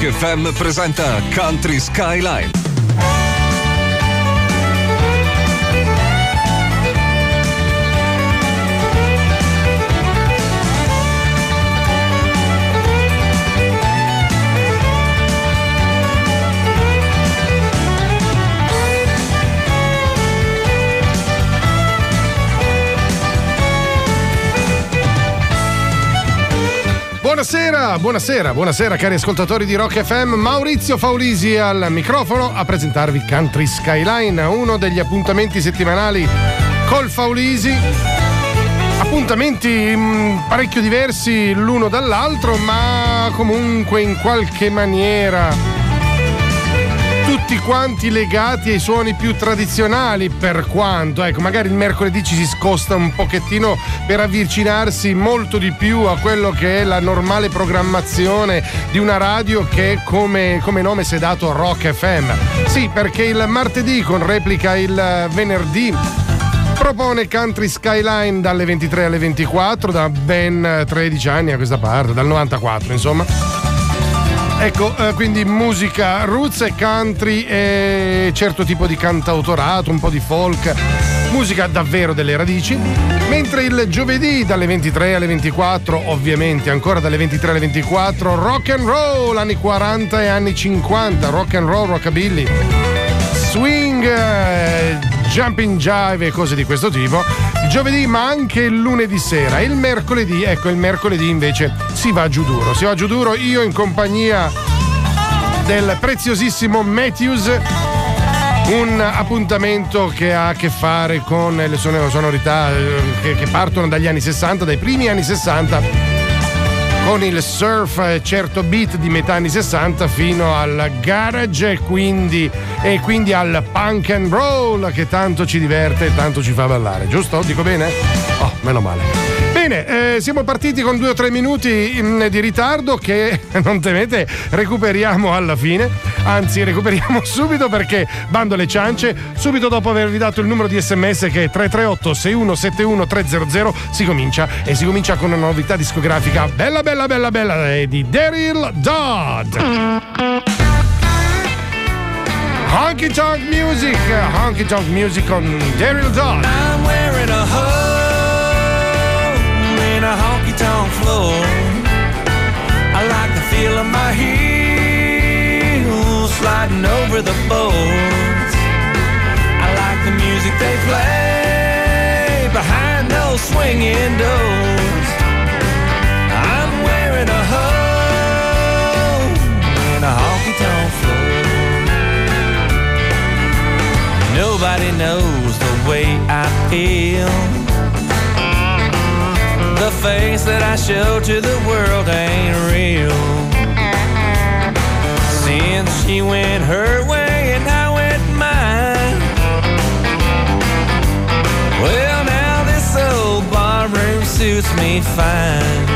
Rock FM presenta Country Skyline. Buonasera cari ascoltatori di Rock FM, Maurizio Faulisi al microfono a presentarvi Country Skyline, uno degli appuntamenti settimanali col Faulisi, appuntamenti parecchio diversi l'uno dall'altro, ma comunque in qualche maniera tutti quanti legati ai suoni più tradizionali, per quanto, ecco, magari il mercoledì ci si scosta un pochettino per avvicinarsi molto di più a quello che è la normale programmazione di una radio che come nome si è dato Rock FM. Sì, perché il martedì con replica il venerdì propone Country Skyline dalle 23 alle 24 da ben 13 anni a questa parte, dal 94 insomma. Ecco, quindi musica roots e country e certo tipo di cantautorato, un po' di folk, musica davvero delle radici. Mentre il giovedì dalle 23 alle 24, ovviamente ancora dalle 23 alle 24, rock and roll, anni 40 e anni 50, rock and roll, rockabilly, swing, jumping jive e cose di questo tipo. Il giovedì, ma anche il lunedì sera. Il mercoledì, ecco, il mercoledì invece si va giù duro, io in compagnia del preziosissimo Matthews, un appuntamento che ha a che fare con le sonorità che partono dagli anni 60, dai primi anni 60, con il surf, certo beat di metà anni 60 fino al garage e quindi al punk and roll che tanto ci diverte e tanto ci fa ballare, giusto? Dico bene? Oh, meno male. Bene, siamo partiti con 2 o 3 minuti di ritardo che, non temete, recuperiamo alla fine, anzi recuperiamo subito perché, bando alle ciance, subito dopo avervi dato il numero di SMS che è 338 6171 300, si comincia con una novità discografica bella di Daryl Dodd. Honky Tonk Music con Daryl Dodd. I'm wearing a hole in a honky tonk floor. I like the feel of my heels sliding over the boards. I like the music they play behind those swinging doors. I'm wearing a hole in a honky tonk floor. Nobody knows the way I feel. The face that I show to the world ain't real. Since she went her way and I went mine, well now this old barroom suits me fine.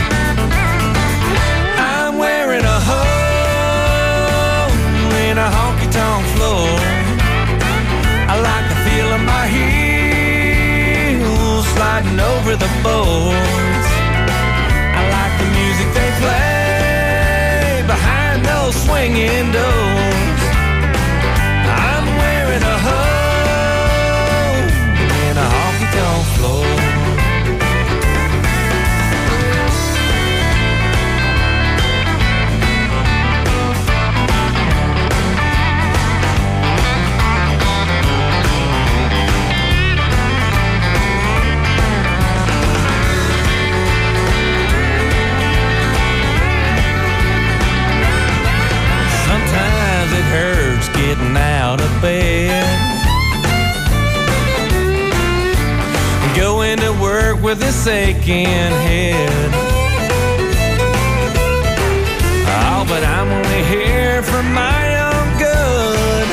I'm wearing a hole in a honky-tonk floor. I like the feel of my heels sliding over the boards. I like the music they play behind those swinging doors. I'm wearing a hole in a honky-tonk floor. Hurts getting out of bed, going to work with this aching head. Oh, but I'm only here for my own good,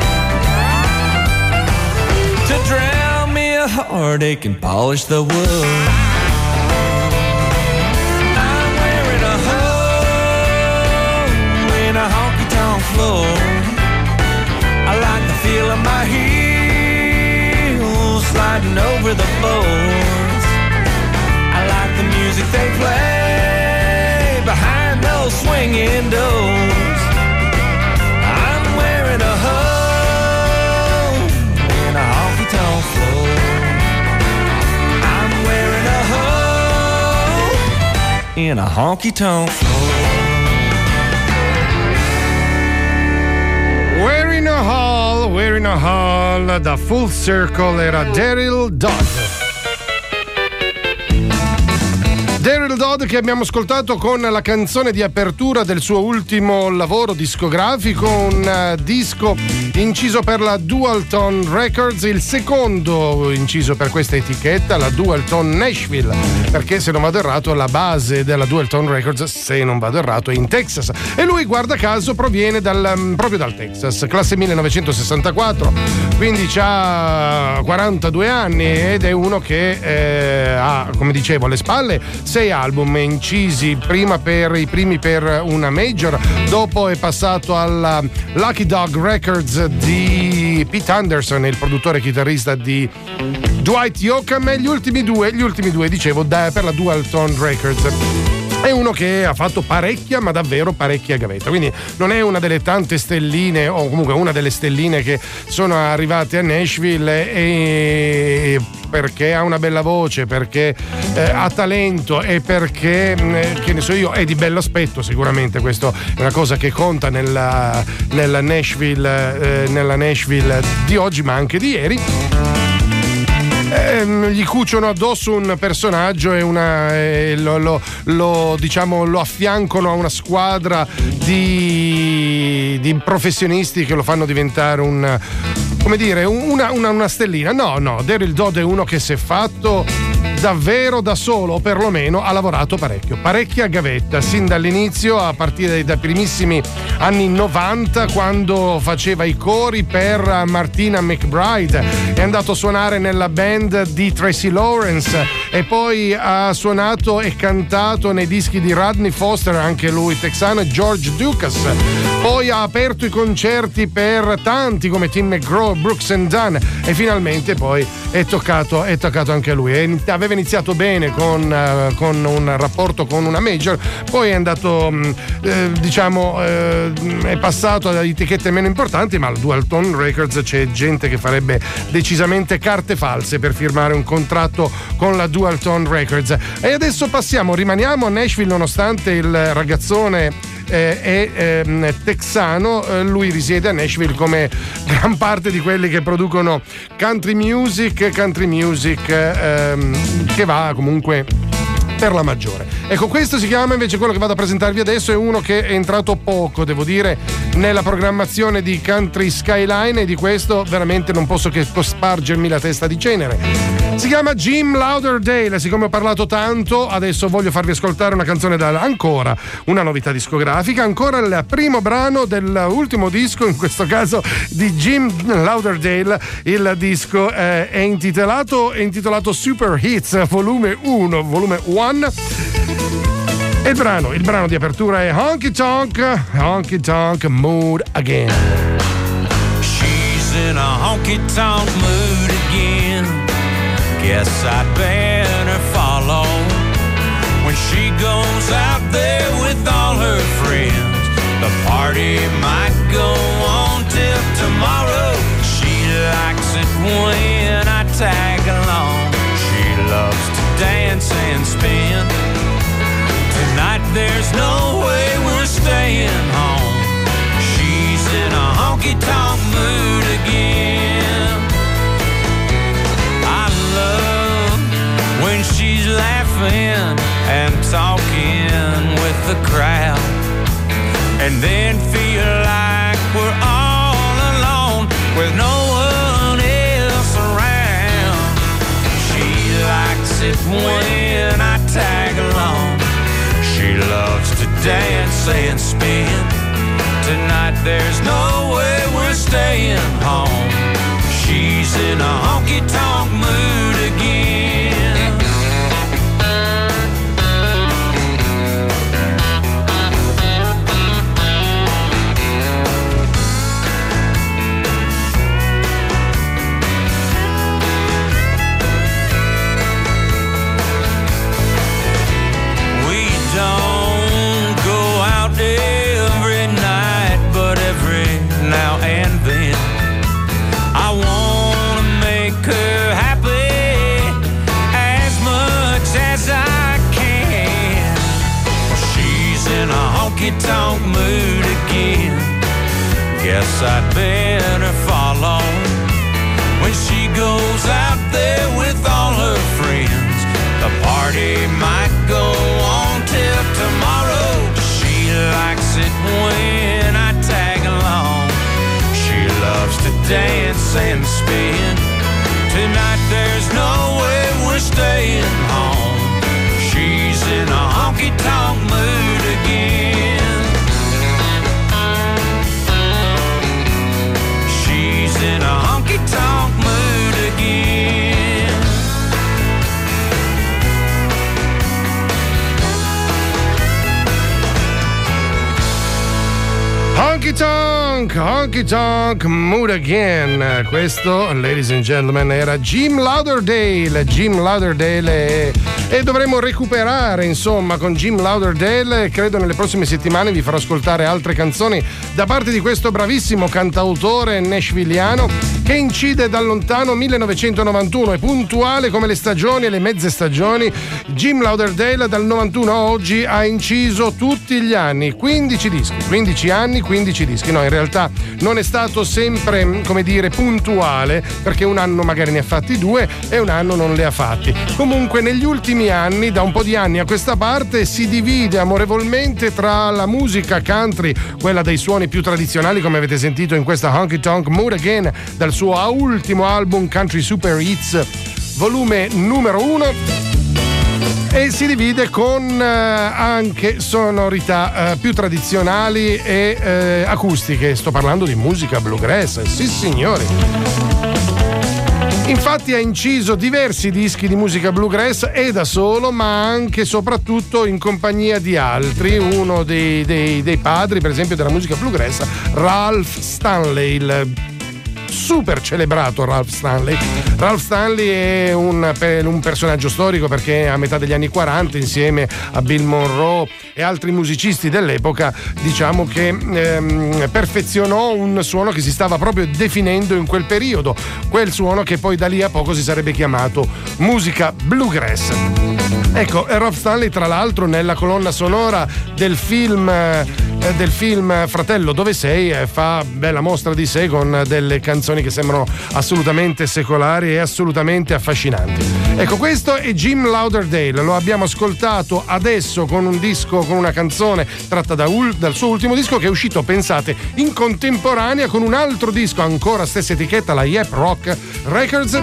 to drown me a heartache and polish the wood. I'm wearing a hole in a honky-tonk floor. I like the feel of my heels sliding over the boards. I like the music they play behind those swinging doors. in a honky-tonk floor. We're in a hall, da Full Circle era Daryl Dodd. Daryl Dodd, che abbiamo ascoltato con la canzone di apertura del suo ultimo lavoro discografico, un disco inciso per la Dualtone Records, il secondo inciso per questa etichetta, la Dualtone Nashville, perché se non vado errato la base della Dualtone Records, se non vado errato, è in Texas, e lui guarda caso proviene proprio dal Texas, classe 1964, quindi ha 42 anni ed è uno che ha, come dicevo, alle spalle 6 album incisi, i primi per una major, dopo è passato alla Lucky Dog Records di Pete Anderson, il produttore chitarrista di Dwight Yoakam, e gli ultimi due dicevo per la Dualtone Records. È uno che ha fatto parecchia, ma davvero parecchia gavetta, quindi non è una delle tante stelline, o comunque una delle stelline che sono arrivate a Nashville e perché ha una bella voce, perché ha talento e perché, che ne so io, è di bello aspetto. Sicuramente questo è una cosa che conta nella Nashville di oggi, ma anche di ieri. Gli cuciono addosso un personaggio e lo affiancano a una squadra di professionisti che lo fanno diventare una stellina. No, Daryl Dodd è uno che si è fatto davvero da solo, o perlomeno ha lavorato parecchia gavetta, sin dall'inizio, a partire dai primissimi anni 90, quando faceva i cori per Martina McBride, è andato a suonare nella band di Tracy Lawrence e poi ha suonato e cantato nei dischi di Rodney Foster, anche lui texano, e George Lucas. Poi ha aperto i concerti per tanti come Tim McGraw, Brooks and Dunn, e finalmente poi è toccato anche a lui. Aveva iniziato bene con un rapporto con una major, poi è andato è passato ad etichette meno importanti, ma al Dualtone Records c'è gente che farebbe decisamente carte false per firmare un contratto con la Dualtone Records. E adesso rimaniamo a Nashville, nonostante il ragazzone è texano, lui risiede a Nashville come gran parte di quelli che producono country music che va comunque per la maggiore. Ecco, questo si chiama invece, quello che vado a presentarvi adesso, è uno che è entrato poco, devo dire, nella programmazione di Country Skyline, e di questo veramente non posso che cospargermi la testa di cenere. Si chiama Jim Lauderdale. Siccome ho parlato tanto, adesso voglio farvi ascoltare una canzone ancora una novità discografica, ancora il primo brano dell'ultimo disco, in questo caso di Jim Lauderdale. Il disco è intitolato Super Hits Volume 1. E il brano di apertura è Honky Tonk Mood Again. She's in a honky tonk mood again. Guess I'd better follow when she goes out there with all her friends. The party might go on till tomorrow. She likes it when I tag along. She loves to dance and spin. Tonight there's no way we're staying home. She's in a honky-tonk mood again. I love when she's laughing and talking with the crowd, and then feel like we're all alone with no one else around. She likes it when I tag along. She loves to dance and spin. Tonight there's no way we're staying home. She's in a honky-tonk mood again. Now and then I wanna make her happy honky-tonk mood again. Guess I'd better follow when she goes out there with all her friends. The party might go on till tomorrow. She likes it when I tag along. She loves to dance and spin. Tonight there's no way we're staying home. She's in a honky-tonk mood again. She's in a honky-tonk mood again. Honky Tonk Mood Again. Questo, ladies and gentlemen, era Jim Lauderdale. E dovremo recuperare, insomma, con Jim Lauderdale. Credo nelle prossime settimane vi farò ascoltare altre canzoni da parte di questo bravissimo cantautore nashvilliano che incide dal lontano 1991. È puntuale come le stagioni e le mezze stagioni. Jim Lauderdale dal 91 a oggi ha inciso tutti gli anni 15 dischi, 15 anni, 15 dischi. No, in realtà non è stato sempre, come dire, puntuale, perché un anno magari ne ha fatti 2 e un anno non le ha fatti. Comunque negli ultimi anni, da un po' di anni a questa parte, si divide amorevolmente tra la musica country, quella dei suoni più tradizionali, come avete sentito in questa Honky Tonk Mood Again, dal suo ultimo album Country Super Hits volume numero 1, e si divide con anche sonorità più tradizionali e acustiche. Sto parlando di musica bluegrass, sì signori. Infatti ha inciso diversi dischi di musica bluegrass e da solo, ma anche e soprattutto in compagnia di altri. Uno dei padri, per esempio, della musica bluegrass, Ralph Stanley, il super celebrato Ralph Stanley. Ralph Stanley è un personaggio storico, perché a metà degli anni 40, insieme a Bill Monroe e altri musicisti dell'epoca, diciamo che perfezionò un suono che si stava proprio definendo in quel periodo, quel suono che poi da lì a poco si sarebbe chiamato musica bluegrass. Ecco, Ralph Stanley, tra l'altro, nella colonna sonora del film Fratello, dove sei, fa bella mostra di sé con delle canzoni che sembrano assolutamente secolari e assolutamente affascinanti. Ecco, questo è Jim Lauderdale, lo abbiamo ascoltato adesso con un disco, con una canzone tratta dal suo ultimo disco, che è uscito, pensate, in contemporanea con un altro disco, ancora stessa etichetta, la Yep Rock Records.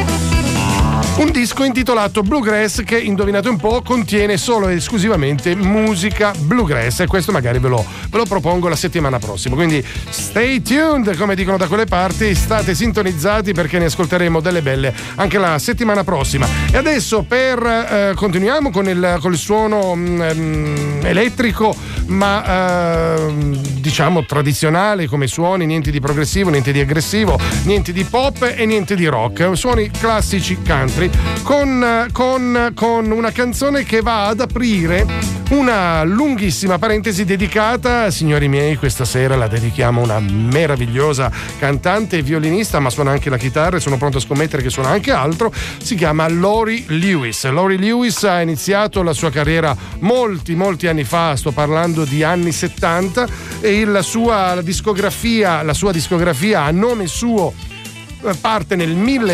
Un disco intitolato Bluegrass, che, indovinate un po', contiene solo ed esclusivamente musica bluegrass, e questo magari ve lo propongo la settimana prossima. Quindi stay tuned, come dicono da quelle parti, state sintonizzati, perché ne ascolteremo delle belle anche la settimana prossima. E adesso continuiamo con il suono elettrico, ma diciamo tradizionale come suoni, niente di progressivo, niente di aggressivo, niente di pop e niente di rock, suoni classici country, con una canzone che va ad aprire una lunghissima parentesi dedicata, signori miei, questa sera la dedichiamo a una meravigliosa cantante e violinista, ma suona anche la chitarra, e sono pronto a scommettere che suona anche altro. Si chiama Laurie Lewis. Laurie Lewis ha iniziato la sua carriera molti anni fa, sto parlando di anni 70, e la sua discografia a nome suo parte nel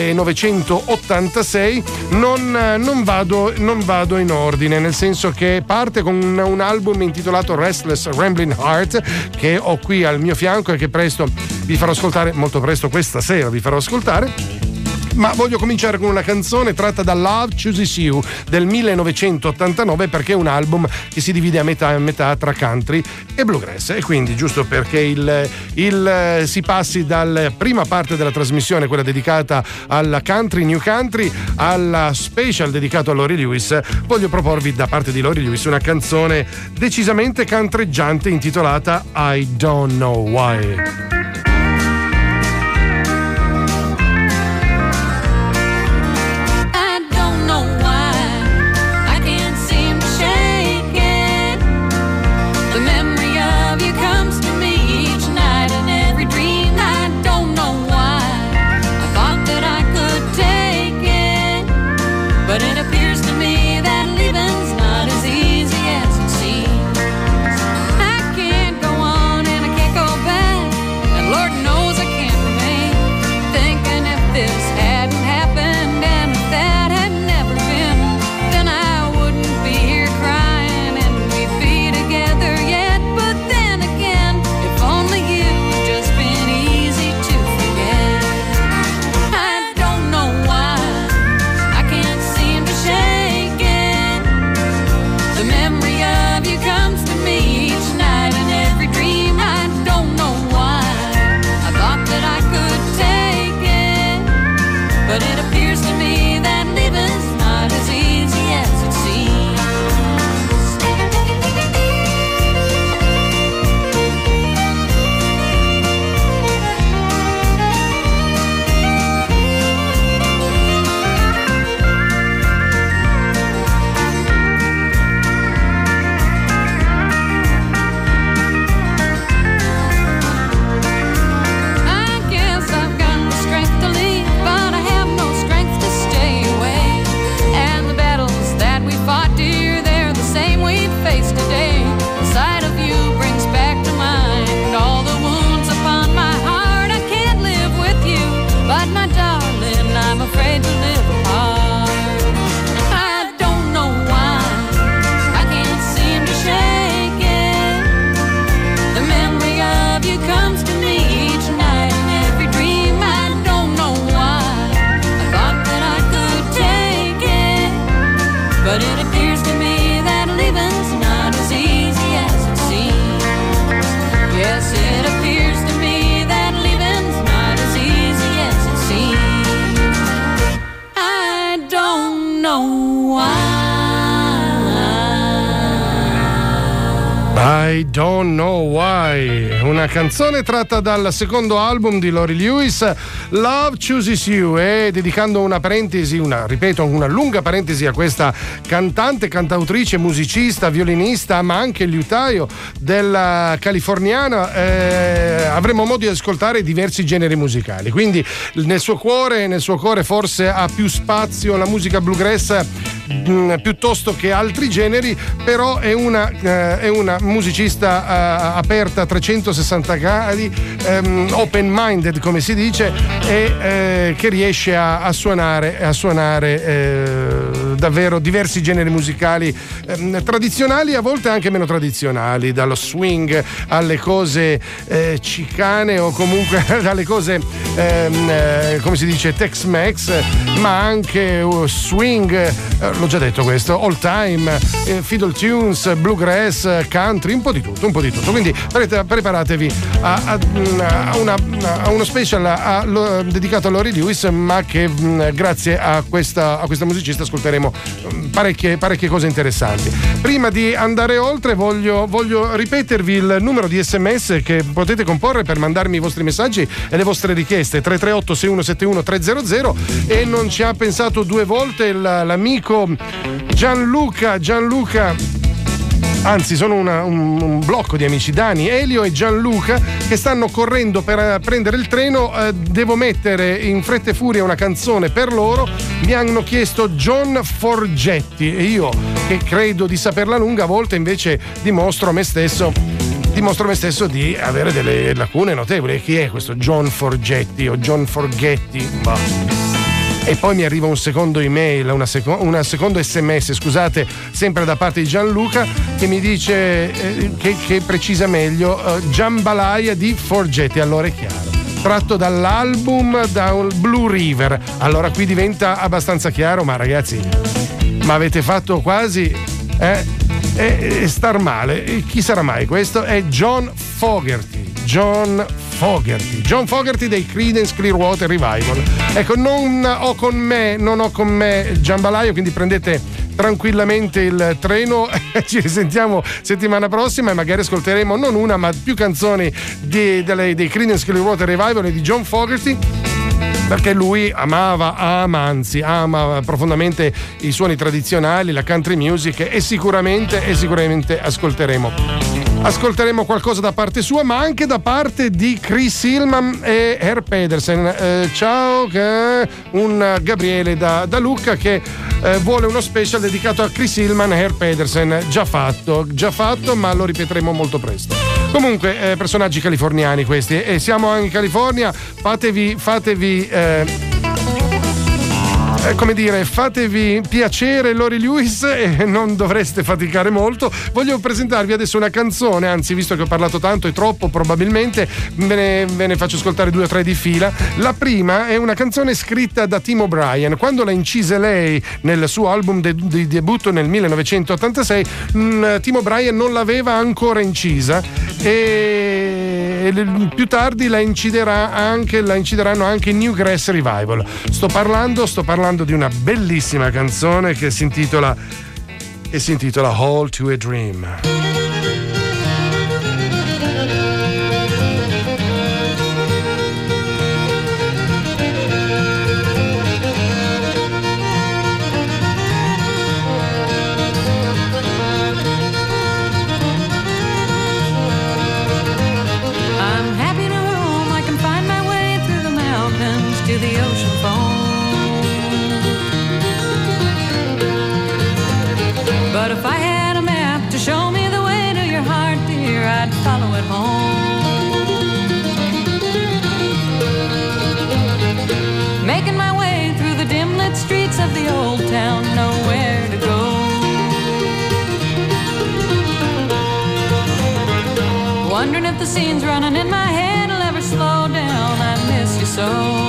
1986. Non vado in ordine, nel senso che parte con un album intitolato Restless Rambling Heart, che ho qui al mio fianco e che presto vi farò ascoltare, molto presto questa sera vi farò ascoltare. Ma voglio cominciare con una canzone tratta da Love Chooses You del 1989, perché è un album che si divide a metà tra country e bluegrass, e quindi, giusto perché si passi dalla prima parte della trasmissione, quella dedicata alla country, new country, alla special dedicato a Laurie Lewis, voglio proporvi da parte di Laurie Lewis una canzone decisamente cantreggiante intitolata I Don't Know Why. But it appears to me that living's not as easy as it seems. I memory of you comes to me each night and every dream. I don't know why I thought that I could take it, but it appears to me that living's not as easy as it seems. I Don't Know Why, una canzone tratta dal secondo album di Laurie Lewis, Love Chooses You, e dedicando una parentesi, una lunga parentesi a questa cantante, cantautrice, musicista, violinista, ma anche liutaio della californiana, avremo modo di ascoltare diversi generi musicali, quindi nel suo cuore forse ha più spazio la musica bluegrass piuttosto che altri generi, però è una musicista aperta a 360 gradi, open minded come si dice, e che riesce a suonare davvero diversi generi musicali, tradizionali e a volte anche meno tradizionali, dallo swing alle cose cicane o comunque dalle cose come si dice Tex-Mex, ma anche swing, l'ho già detto questo, old time, fiddle tunes, bluegrass, country, un po' di tutto. Quindi preparatevi a uno special dedicato a Laurie Lewis, ma che grazie a questa musicista ascolteremo parecchie cose interessanti. Prima di andare oltre voglio ripetervi il numero di SMS che potete comporre per mandarmi i vostri messaggi e le vostre richieste: 338 6171 300. E non ci ha pensato due volte l'amico Gianluca, anzi sono un blocco di amici, Dani, Elio e Gianluca, che stanno correndo per prendere il treno. Devo mettere in fretta e furia una canzone per loro. Mi hanno chiesto John Forgetti e io, che credo di saperla lunga, a volte invece dimostro a me stesso di avere delle lacune notevoli. Chi è questo John Forgetti o John Forgetti? E poi mi arriva un secondo email, una secondo SMS, scusate, sempre da parte di Gianluca, che mi dice che precisa meglio Jambalaya di Forgetti. Allora è chiaro, tratto dall'album Blue River. Allora qui diventa abbastanza chiaro, ma ragazzi, ma avete fatto quasi star male. Chi sarà mai questo? È John Fogerty dei Creedence Clearwater Revival. Ecco, non ho con me Jambalaya, quindi prendete tranquillamente il treno. Ci risentiamo settimana prossima e magari ascolteremo non una ma più canzoni dei Creedence Clearwater Revival e di John Fogerty, perché lui ama profondamente i suoni tradizionali, la country music, e sicuramente ascolteremo qualcosa da parte sua, ma anche da parte di Chris Hillman e Herb Pedersen. Ciao, un Gabriele da Lucca che vuole uno special dedicato a Chris Hillman e Herb Pedersen. Già fatto, ma lo ripeteremo molto presto. Comunque, personaggi californiani questi, e siamo in California. Fatevi come dire, fatevi piacere Lori Lewis e non dovreste faticare molto. Voglio presentarvi adesso una canzone, anzi, visto che ho parlato tanto e troppo, probabilmente ve ne faccio ascoltare 2 o 3 di fila. La prima è una canzone scritta da Tim O'Brien. Quando la incise lei nel suo album di debutto nel 1986, Tim O'Brien non l'aveva ancora incisa e più tardi la incideranno anche i Newgrass Revival. Sto parlando di una bellissima canzone che si intitola All to a Dream. But if I had a map to show me the way to your heart, dear, I'd follow it home. Making my way through the dim-lit streets of the old town, nowhere to go. Wondering if the scenes running in my head will ever slow down. I miss you so.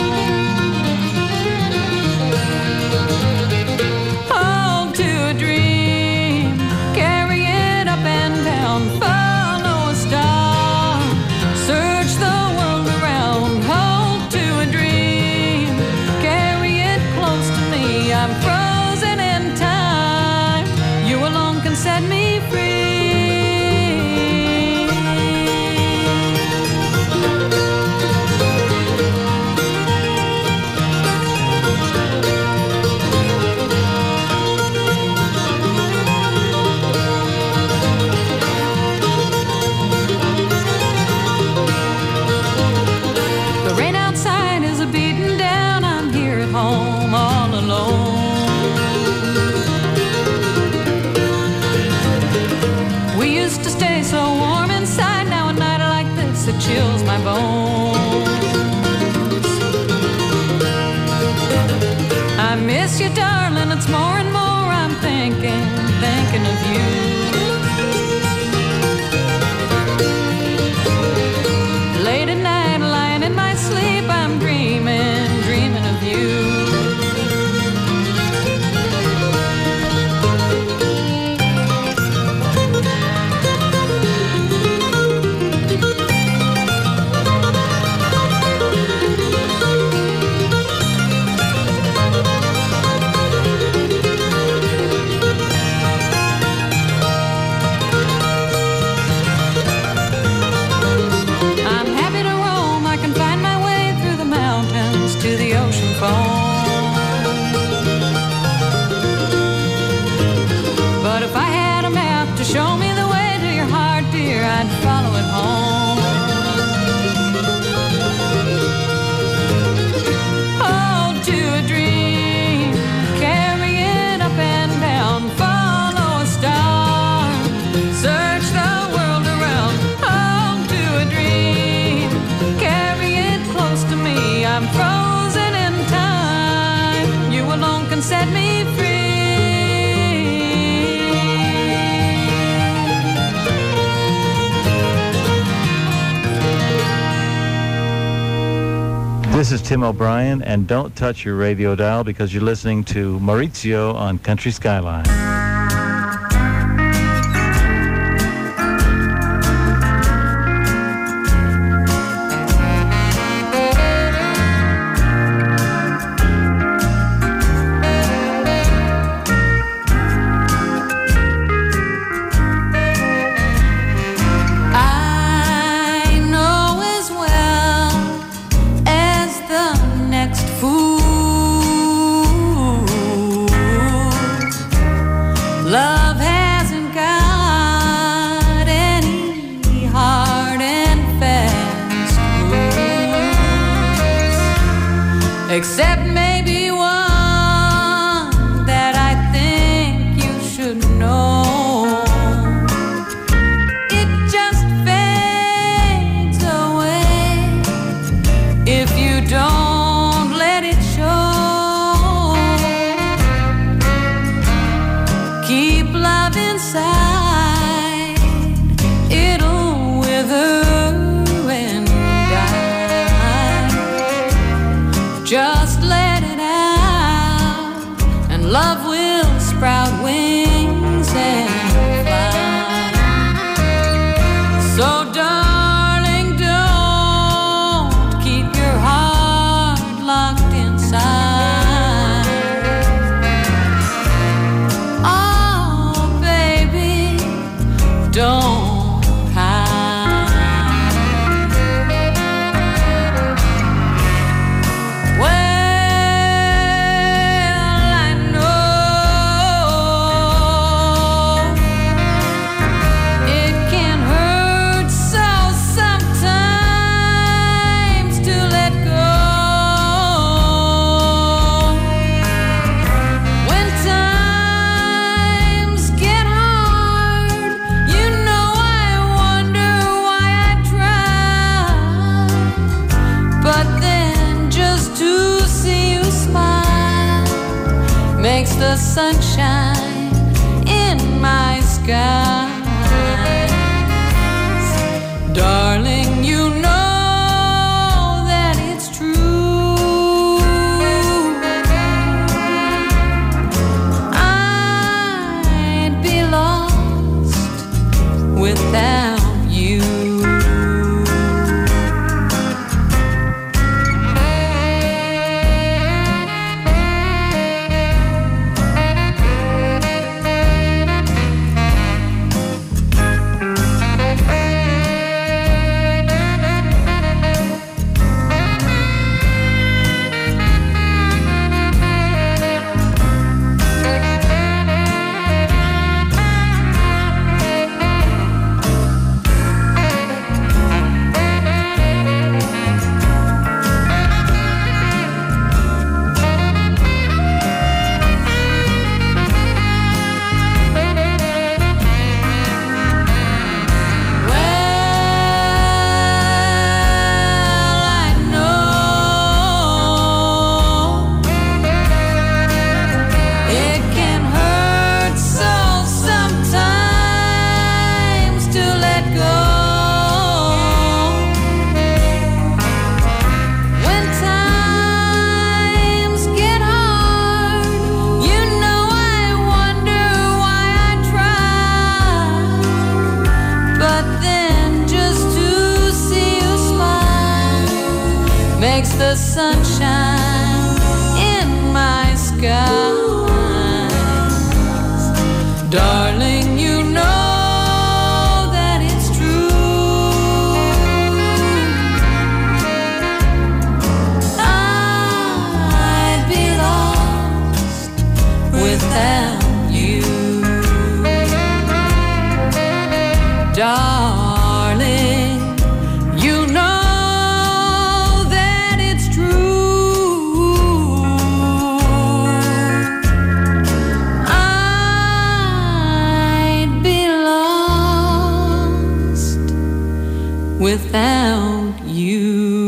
Follow a star, search the world around, hold to a dream, carry it close to me. I'm frozen in time, you alone can set me free. Home all alone. We used to stay so warm inside. Now a night like this, it chills my bones. I miss you, darling. It's more and more I'm thinking of you. Late at night, lying in my sleep, I'm dreaming of you. But if I had a map to show me the way to your heart, dear, I'd follow it home. Hold to a dream, carry it up and down, follow a star, search the world around. Hold to a dream, carry it close to me. I'm frozen in time, you alone can set me free. This is Tim O'Brien, and don't touch your radio dial because you're listening to Maurizio on Country Skyline. Except maybe one that I think you should know. It just fades away if you don't let it show. inside, it'll wither and die. Just let it out, and love will sprout wings and fly. So darling, don't keep your heart locked inside. Oh baby, don't hide. Well, I know it can hurt so sometimes to let go. When times get hard, you know I wonder why I try. But then just to see you smile makes the sunshine in my skies. Darling, you know that it's true. I'd be lost without you. Makes the sunshine in my skies. Darling, you know that it's true. I'd be lost without you. Darling, you know that it's true. I'd be lost without you.